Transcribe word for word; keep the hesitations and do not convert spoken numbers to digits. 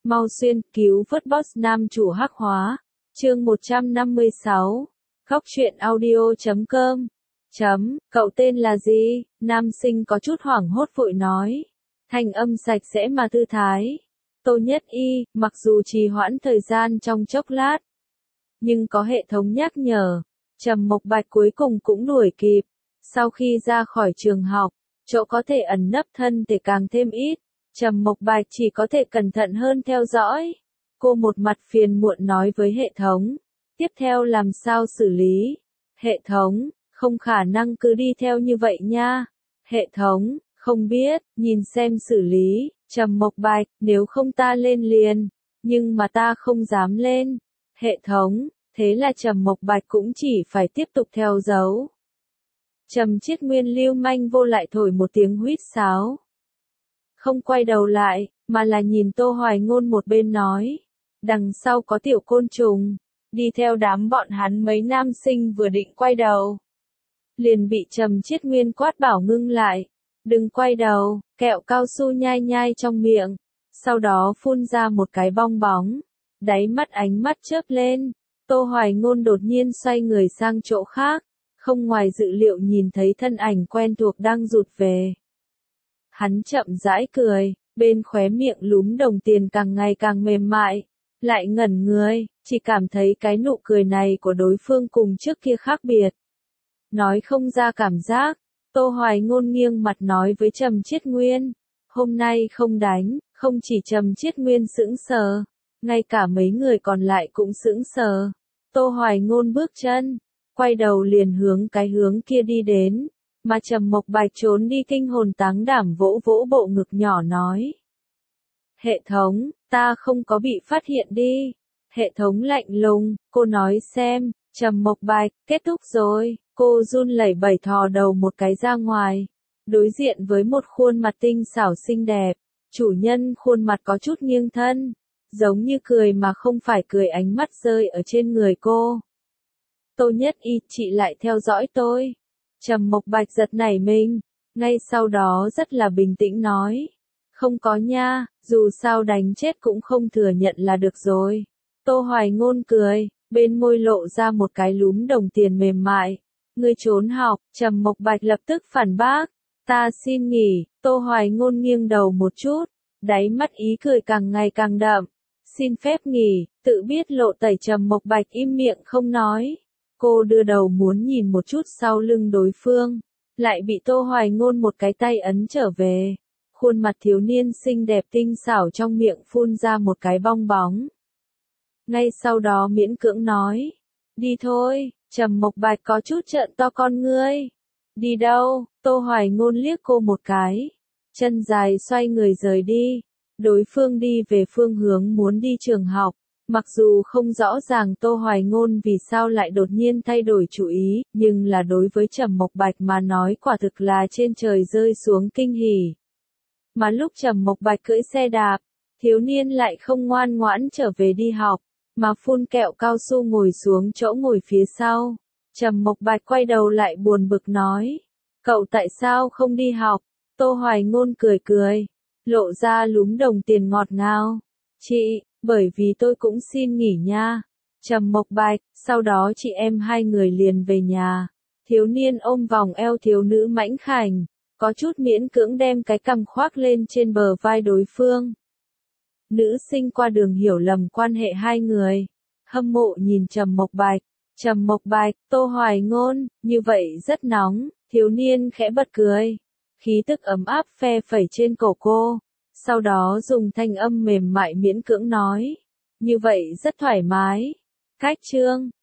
Mau xuyên, cứu vớt boss nam chủ hắc hóa. Chương một trăm năm mươi sáu. Góc truyện audio chấm com. Chấm, cậu tên là gì? Nam sinh có chút hoảng hốt vội nói. Thanh âm sạch sẽ mà thư thái. Tô Nhất Y, mặc dù trì hoãn thời gian trong chốc lát, nhưng có hệ thống nhắc nhở. Trầm Mộc Bạch cuối cùng cũng đuổi kịp. Sau khi ra khỏi trường học, chỗ có thể ẩn nấp thân thể càng thêm ít. Trầm Mộc Bạch chỉ có thể cẩn thận hơn theo dõi. Cô một mặt phiền muộn nói với hệ thống. Tiếp theo làm sao xử lý? Hệ thống, không khả năng cứ đi theo như vậy nha. Hệ thống, không biết, nhìn xem xử lý. Trầm Mộc Bạch, nếu không ta lên liền. Nhưng mà ta không dám lên. Hệ thống, thế là Trầm Mộc Bạch cũng chỉ phải tiếp tục theo dấu. Trầm Chiết Nguyên lưu manh vô lại thổi một tiếng huýt sáo. Không quay đầu lại, mà là nhìn Tô Hoài Ngôn một bên nói. Đằng sau có tiểu côn trùng. Đi theo đám bọn hắn mấy nam sinh vừa định quay đầu. Liền bị Trầm Chiết Nguyên quát bảo ngưng lại. Đừng quay đầu, kẹo cao su nhai nhai trong miệng. Sau đó phun ra một cái bong bóng. Đáy mắt ánh mắt chớp lên. Tô Hoài Ngôn đột nhiên xoay người sang chỗ khác. Không ngoài dự liệu nhìn thấy thân ảnh quen thuộc đang rụt về. Hắn chậm rãi cười, bên khóe miệng lúm đồng tiền càng ngày càng mềm mại. Lại ngẩn người, chỉ cảm thấy cái nụ cười này của đối phương cùng trước kia khác biệt. Nói không ra cảm giác, Tô Hoài Ngôn nghiêng mặt nói với Trầm Chiết Nguyên. Hôm nay không đánh, không chỉ Trầm Chiết Nguyên sững sờ, ngay cả mấy người còn lại cũng sững sờ. Tô Hoài Ngôn bước chân, quay đầu liền hướng cái hướng kia đi đến. Mà Trầm Mộc Bạch trốn đi kinh hồn táng đảm vỗ vỗ bộ ngực nhỏ nói. Hệ thống, ta không có bị phát hiện đi. Hệ thống lạnh lùng, cô nói xem. Trầm Mộc Bạch, kết thúc rồi. Cô run lẩy bẩy thò đầu một cái ra ngoài. Đối diện với một khuôn mặt tinh xảo xinh đẹp. Chủ nhân khuôn mặt có chút nghiêng thân. Giống như cười mà không phải cười, ánh mắt rơi ở trên người cô. Tô Nhất Y, chị lại theo dõi tôi. Trầm Mộc Bạch giật nảy mình, ngay sau đó rất là bình tĩnh nói. Không có nha, dù sao đánh chết cũng không thừa nhận là được rồi. Tô Hoài Ngôn cười, bên môi lộ ra một cái lúm đồng tiền mềm mại. Ngươi trốn học, Trầm Mộc Bạch lập tức phản bác. Ta xin nghỉ, Tô Hoài Ngôn nghiêng đầu một chút, đáy mắt ý cười càng ngày càng đậm. Xin phép nghỉ, tự biết lộ tẩy. Trầm Mộc Bạch im miệng không nói. Cô đưa đầu muốn nhìn một chút sau lưng đối phương, lại bị Tô Hoài Ngôn một cái tay ấn trở về. Khuôn mặt thiếu niên xinh đẹp tinh xảo trong miệng phun ra một cái bong bóng. Ngay sau đó miễn cưỡng nói, đi thôi. Trầm Mộc Bạch có chút trợn to con ngươi. Đi đâu? Tô Hoài Ngôn liếc cô một cái, chân dài xoay người rời đi. Đối phương đi về phương hướng muốn đi trường học. Mặc dù không rõ ràng Tô Hoài Ngôn vì sao lại đột nhiên thay đổi chủ ý, nhưng là đối với Trầm Mộc Bạch mà nói quả thực là trên trời rơi xuống kinh hỉ. Mà lúc Trầm Mộc Bạch cưỡi xe đạp, thiếu niên lại không ngoan ngoãn trở về đi học, mà phun kẹo cao su ngồi xuống chỗ ngồi phía sau. Trầm Mộc Bạch quay đầu lại buồn bực nói, cậu tại sao không đi học? Tô Hoài Ngôn cười cười, lộ ra lúm đồng tiền ngọt ngào. Chị, bởi vì tôi cũng xin nghỉ nha. Trầm Mộc Bạch, sau đó chị em hai người liền về nhà. Thiếu niên ôm vòng eo thiếu nữ mãnh khảnh, có chút miễn cưỡng đem cái cằm khoác lên trên bờ vai đối phương. Nữ sinh qua đường hiểu lầm quan hệ hai người, hâm mộ nhìn Trầm Mộc Bạch. Trầm Mộc Bạch, Tô Hoài Ngôn, như vậy rất nóng. Thiếu niên khẽ bật cười, khí tức ấm áp phe phẩy trên cổ cô. Sau đó dùng thanh âm mềm mại miễn cưỡng nói. Như vậy rất thoải mái. Cách chương.